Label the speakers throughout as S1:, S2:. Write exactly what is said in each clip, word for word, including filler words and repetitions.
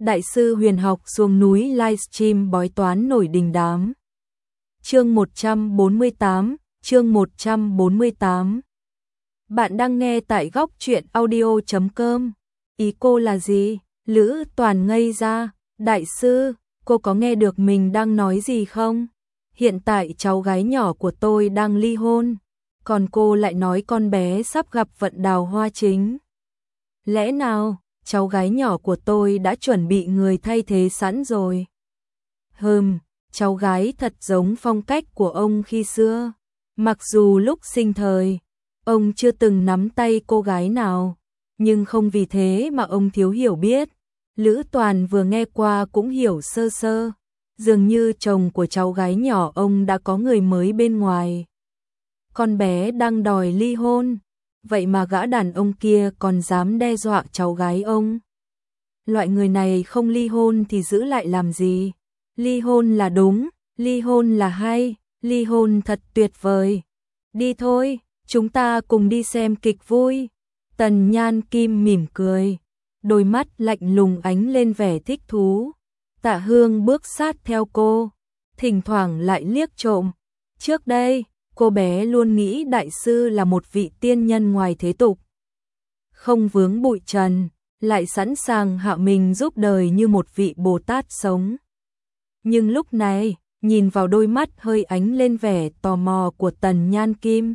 S1: Đại sư huyền học xuống núi livestream bói toán nổi đình đám. Chương một trăm bốn mươi tám, chương một trăm bốn mươi tám. Bạn đang nghe tại góc truyện audio chấm com. Ý cô là gì? Lữ Toàn ngây ra. Đại sư, cô có nghe được mình đang nói gì không? Hiện tại cháu gái nhỏ của tôi đang ly hôn, còn cô lại nói con bé sắp gặp vận đào hoa chính. Lẽ nào cháu gái nhỏ của tôi đã chuẩn bị người thay thế sẵn rồi? Hừm, cháu gái thật giống phong cách của ông khi xưa. Mặc dù lúc sinh thời, ông chưa từng nắm tay cô gái nào, nhưng không vì thế mà ông thiếu hiểu biết. Lữ Toàn vừa nghe qua cũng hiểu sơ sơ. Dường như chồng của cháu gái nhỏ ông đã có người mới bên ngoài. Con bé đang đòi ly hôn, vậy mà gã đàn ông kia còn dám đe dọa cháu gái ông. Loại người này không ly hôn thì giữ lại làm gì? Ly hôn là đúng, ly hôn là hay, ly hôn thật tuyệt vời. Đi thôi, chúng ta cùng đi xem kịch vui. Tần Nhan Kim mỉm cười, đôi mắt lạnh lùng ánh lên vẻ thích thú. Tạ Hương bước sát theo cô, thỉnh thoảng lại liếc trộm. Trước đây, cô bé luôn nghĩ đại sư là một vị tiên nhân ngoài thế tục, không vướng bụi trần, lại sẵn sàng hạ mình giúp đời như một vị Bồ Tát sống. Nhưng lúc này, nhìn vào đôi mắt hơi ánh lên vẻ tò mò của Tần Nhan Kim,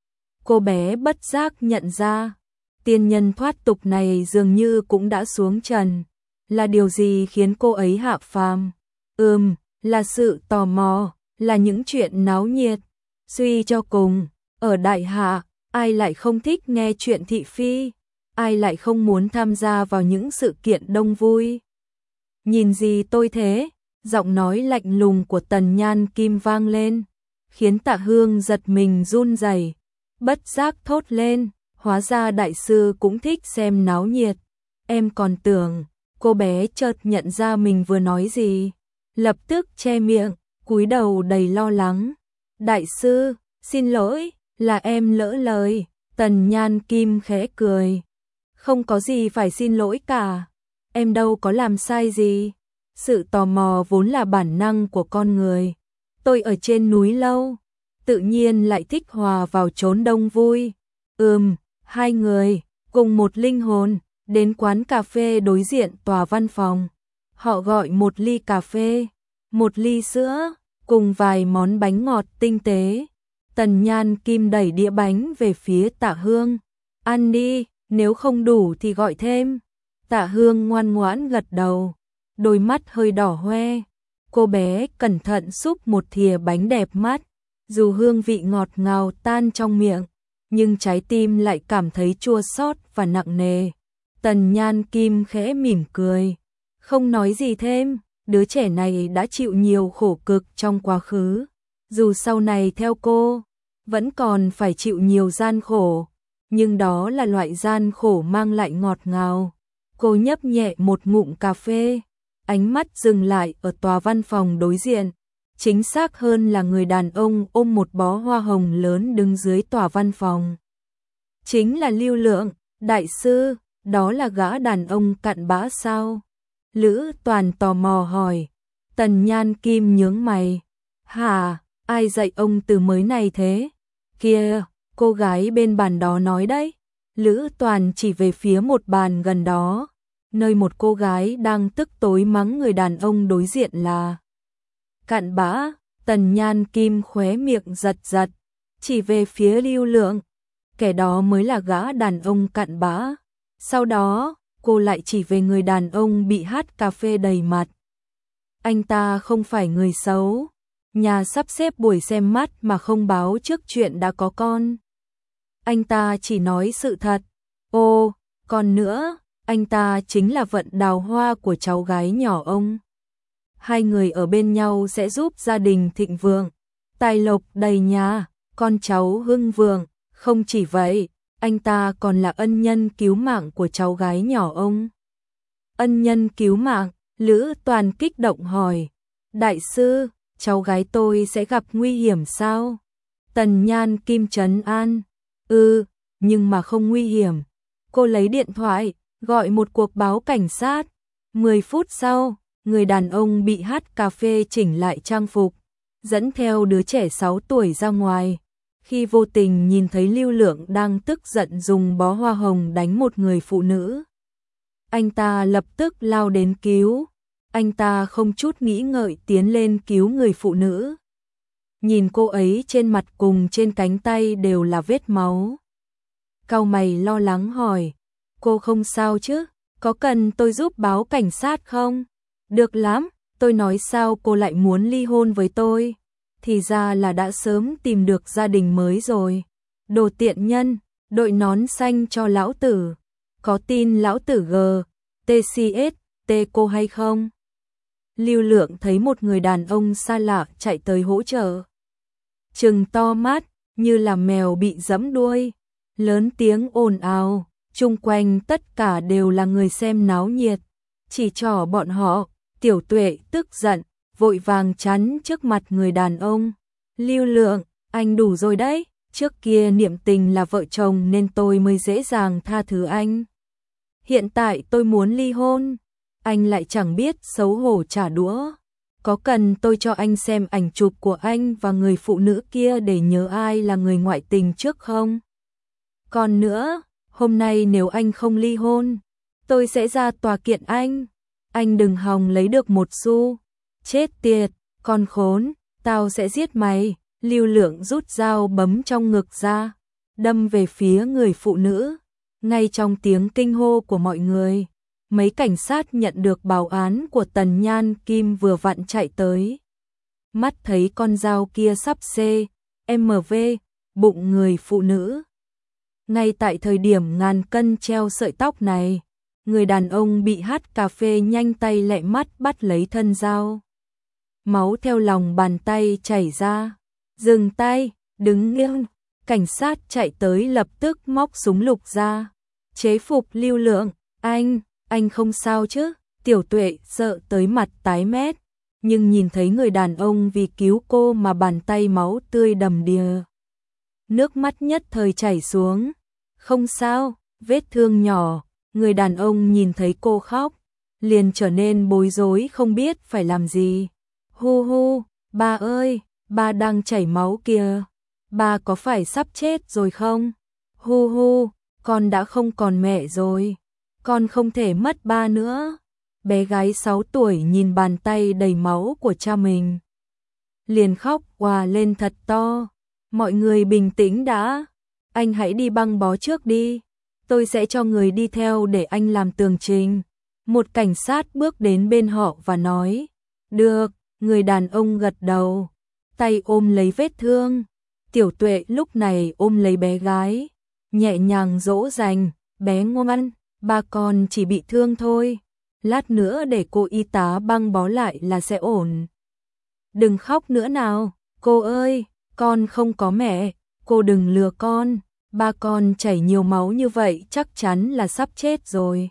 S1: cô bé bất giác nhận ra, tiên nhân thoát tục này dường như cũng đã xuống trần. Là điều gì khiến cô ấy hạ phàm? Ừm, là sự tò mò, là những chuyện náo nhiệt. Suy cho cùng, ở đại hạ, ai lại không thích nghe chuyện thị phi? Ai lại không muốn tham gia vào những sự kiện đông vui? Nhìn gì tôi thế? Giọng nói lạnh lùng của Tần Nhan Kim vang lên, khiến Tạ Hương giật mình run rẩy, bất giác thốt lên, hóa ra đại sư cũng thích xem náo nhiệt. Em còn tưởng. Cô bé chợt nhận ra mình vừa nói gì, lập tức che miệng, cúi đầu đầy lo lắng. Đại sư, xin lỗi, là em lỡ lời. Tần Nhan Kim khẽ cười. Không có gì phải xin lỗi cả, em đâu có làm sai gì. Sự tò mò vốn là bản năng của con người. Tôi ở trên núi lâu, tự nhiên lại thích hòa vào chốn đông vui. Ừm, hai người, cùng một linh hồn. Đến quán cà phê đối diện tòa văn phòng. Họ gọi một ly cà phê, một ly sữa, cùng vài món bánh ngọt tinh tế. Tần Nhan Kim đẩy đĩa bánh về phía Tạ Hương. Ăn đi, nếu không đủ thì gọi thêm. Tạ Hương ngoan ngoãn gật đầu, đôi mắt hơi đỏ hoe. Cô bé cẩn thận xúc một thìa bánh đẹp mắt. Dù hương vị ngọt ngào tan trong miệng, nhưng trái tim lại cảm thấy chua xót và nặng nề. Tần Nhan Kim khẽ mỉm cười, không nói gì thêm. Đứa trẻ này đã chịu nhiều khổ cực trong quá khứ, dù sau này theo cô vẫn còn phải chịu nhiều gian khổ, nhưng đó là loại gian khổ mang lại ngọt ngào. Cô nhấp nhẹ một ngụm cà phê, ánh mắt dừng lại ở tòa văn phòng đối diện, chính xác hơn là người đàn ông ôm một bó hoa hồng lớn đứng dưới tòa văn phòng. Chính là Lưu Lượng. Đại sư, đó là gã đàn ông cặn bã sao? Lữ Toàn tò mò hỏi. Tần Nhan Kim nhướng mày. Hả, ai dạy ông từ mới này thế? Kia, cô gái bên bàn đó nói đấy. Lữ Toàn chỉ về phía một bàn gần đó, nơi một cô gái đang tức tối mắng người đàn ông đối diện là cặn bã. Tần Nhan Kim khóe miệng giật giật, chỉ về phía Lưu Lượng. Kẻ đó mới là gã đàn ông cặn bã. Sau đó, cô lại chỉ về người đàn ông bị hát cà phê đầy mặt. Anh ta không phải người xấu, nhà sắp xếp buổi xem mắt mà không báo trước chuyện đã có con. Anh ta chỉ nói sự thật. Ô, còn nữa, anh ta chính là vận đào hoa của cháu gái nhỏ ông. Hai người ở bên nhau sẽ giúp gia đình thịnh vượng, tài lộc đầy nhà, con cháu hưng vượng. Không chỉ vậy, anh ta còn là ân nhân cứu mạng của cháu gái nhỏ ông. Ân nhân cứu mạng? Lữ Toàn kích động hỏi. Đại sư, cháu gái tôi sẽ gặp nguy hiểm sao? Tần Nhan Kim trấn an. Ừ, nhưng mà không nguy hiểm. Cô lấy điện thoại, gọi một cuộc báo cảnh sát. mười phút sau, người đàn ông bị hát cà phê chỉnh lại trang phục, dẫn theo đứa trẻ sáu tuổi ra ngoài. Khi vô tình nhìn thấy Lưu Lượng đang tức giận dùng bó hoa hồng đánh một người phụ nữ, anh ta lập tức lao đến cứu. Anh ta không chút nghĩ ngợi tiến lên cứu người phụ nữ. Nhìn cô ấy trên mặt cùng trên cánh tay đều là vết máu. Cau mày lo lắng hỏi, cô không sao chứ? Có cần tôi giúp báo cảnh sát không? Được lắm, tôi nói sao cô lại muốn ly hôn với tôi? Thì ra là đã sớm tìm được gia đình mới rồi. Đồ tiện nhân, đội nón xanh cho lão tử. Có tin lão tử G, tê xê ét, T cô hay không? Lưu Lượng thấy một người đàn ông xa lạ chạy tới hỗ trợ. Trừng to mắt, như là mèo bị giẫm đuôi. Lớn tiếng ồn ào, chung quanh tất cả đều là người xem náo nhiệt. Chỉ trỏ bọn họ, Tiểu Tuệ tức giận, vội vàng chắn trước mặt người đàn ông. Lưu Lượng, anh đủ rồi đấy, trước kia niệm tình là vợ chồng nên tôi mới dễ dàng tha thứ anh. Hiện tại tôi muốn ly hôn, anh lại chẳng biết xấu hổ trả đũa. Có cần tôi cho anh xem ảnh chụp của anh và người phụ nữ kia để nhớ ai là người ngoại tình trước không? Còn nữa, hôm nay nếu anh không ly hôn, tôi sẽ ra tòa kiện anh. Anh đừng hòng lấy được một xu. Chết tiệt, con khốn, tao sẽ giết mày. Lưu Lượng rút dao bấm trong ngực ra, đâm về phía người phụ nữ. Ngay trong tiếng kinh hô của mọi người, mấy cảnh sát nhận được báo án của Tần Nhan Kim vừa vặn chạy tới. Mắt thấy con dao kia sắp xê em vê bụng người phụ nữ. Ngay tại thời điểm ngàn cân treo sợi tóc này, người đàn ông bị hát cà phê nhanh tay lẹ mắt bắt lấy thân dao. Máu theo lòng bàn tay chảy ra. Dừng tay, đứng nghiêng. Cảnh sát chạy tới lập tức móc súng lục ra. Chế phục Lưu Lượng, anh, anh không sao chứ? Tiểu Tuệ sợ tới mặt tái mét, nhưng nhìn thấy người đàn ông vì cứu cô mà bàn tay máu tươi đầm đìa. Nước mắt nhất thời chảy xuống. Không sao, vết thương nhỏ. Người đàn ông nhìn thấy cô khóc, liền trở nên bối rối không biết phải làm gì. Hu hu, ba ơi, ba đang chảy máu kìa. Ba có phải sắp chết rồi không? Hu hu, con đã không còn mẹ rồi. Con không thể mất ba nữa. Bé gái sáu tuổi nhìn bàn tay đầy máu của cha mình, liền khóc òa lên thật to. Mọi người bình tĩnh đã. Anh hãy đi băng bó trước đi. Tôi sẽ cho người đi theo để anh làm tường trình. Một cảnh sát bước đến bên họ và nói. Được, người đàn ông gật đầu, tay ôm lấy vết thương. Tiểu Tuệ lúc này ôm lấy bé gái, nhẹ nhàng dỗ dành. Bé ngoan, ba con chỉ bị thương thôi. Lát nữa để cô y tá băng bó lại là sẽ ổn. Đừng khóc nữa nào, cô ơi, con không có mẹ, cô đừng lừa con. Ba con chảy nhiều máu như vậy chắc chắn là sắp chết rồi.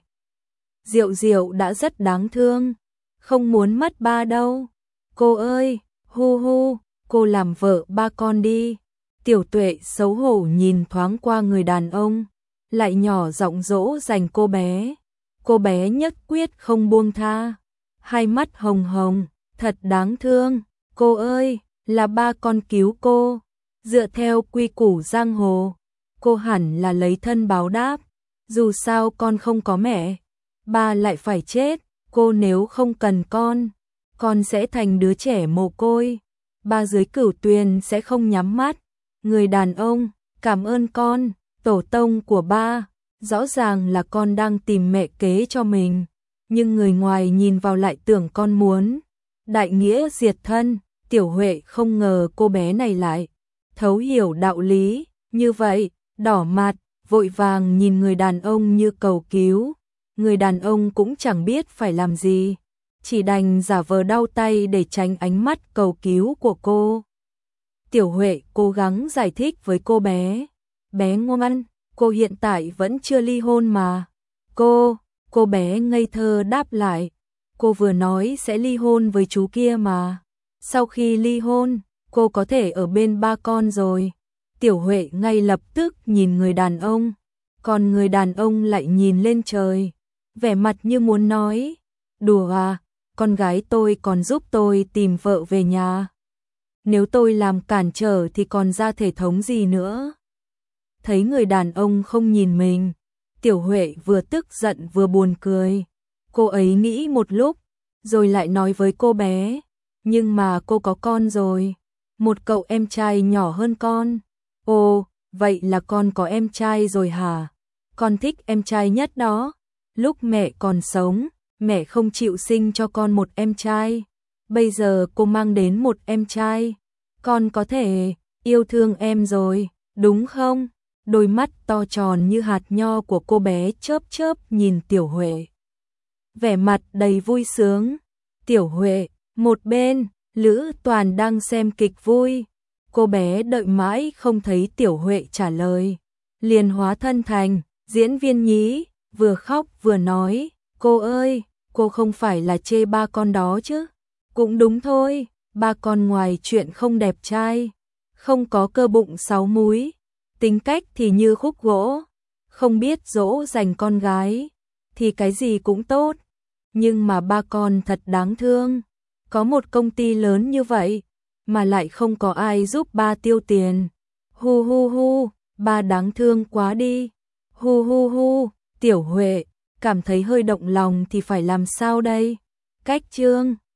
S1: Diệu Diệu đã rất đáng thương, không muốn mất ba đâu. Cô ơi, hu hu, cô làm vợ ba con đi. Tiểu Tuệ xấu hổ nhìn thoáng qua người đàn ông, lại nhỏ giọng dỗ dành cô bé. Cô bé nhất quyết không buông tha, hai mắt hồng hồng, thật đáng thương. Cô ơi, là ba con cứu cô. Dựa theo quy củ giang hồ, cô hẳn là lấy thân báo đáp. Dù sao con không có mẹ, ba lại phải chết. Cô nếu không cần con, con sẽ thành đứa trẻ mồ côi. Ba dưới cửu tuyền sẽ không nhắm mắt. Người đàn ông, cảm ơn con, tổ tông của ba. Rõ ràng là con đang tìm mẹ kế cho mình, nhưng người ngoài nhìn vào lại tưởng con muốn đại nghĩa diệt thân. Tiểu Huệ không ngờ cô bé này lại thấu hiểu đạo lý như vậy, đỏ mặt, vội vàng nhìn người đàn ông như cầu cứu. Người đàn ông cũng chẳng biết phải làm gì, chỉ đành giả vờ đau tay để tránh ánh mắt cầu cứu của cô. Tiểu Huệ cố gắng giải thích với cô bé. Bé ngoan, cô hiện tại vẫn chưa ly hôn mà. Cô, cô bé ngây thơ đáp lại. Cô vừa nói sẽ ly hôn với chú kia mà. Sau khi ly hôn, cô có thể ở bên ba con rồi. Tiểu Huệ ngay lập tức nhìn người đàn ông, còn người đàn ông lại nhìn lên trời, vẻ mặt như muốn nói. Đùa à, con gái tôi còn giúp tôi tìm vợ về nhà. Nếu tôi làm cản trở thì còn ra thể thống gì nữa. Thấy người đàn ông không nhìn mình, Tiểu Huệ vừa tức giận vừa buồn cười. Cô ấy nghĩ một lúc, rồi lại nói với cô bé, nhưng mà cô có con rồi, một cậu em trai nhỏ hơn con. Ồ, vậy là con có em trai rồi hả? Con thích em trai nhất đó. Lúc mẹ còn sống, mẹ không chịu sinh cho con một em trai. Bây giờ cô mang đến một em trai. Con có thể yêu thương em rồi, đúng không? Đôi mắt to tròn như hạt nho của cô bé chớp chớp nhìn Tiểu Huệ. Vẻ mặt đầy vui sướng. Tiểu Huệ, một bên, Lữ Toàn đang xem kịch vui. Cô bé đợi mãi không thấy Tiểu Huệ trả lời. Liền hóa thân thành diễn viên nhí, vừa khóc vừa nói, cô ơi, cô không phải là chê ba con đó chứ? Cũng đúng thôi, ba con ngoài chuyện không đẹp trai, không có cơ bụng sáu múi, tính cách thì như khúc gỗ, không biết dỗ dành con gái, thì cái gì cũng tốt. Nhưng mà ba con thật đáng thương, có một công ty lớn như vậy, mà lại không có ai giúp ba tiêu tiền. Hu hu hu, ba đáng thương quá đi. Hu hu hu, Tiểu Huệ cảm thấy hơi động lòng thì phải làm sao đây? Cách chương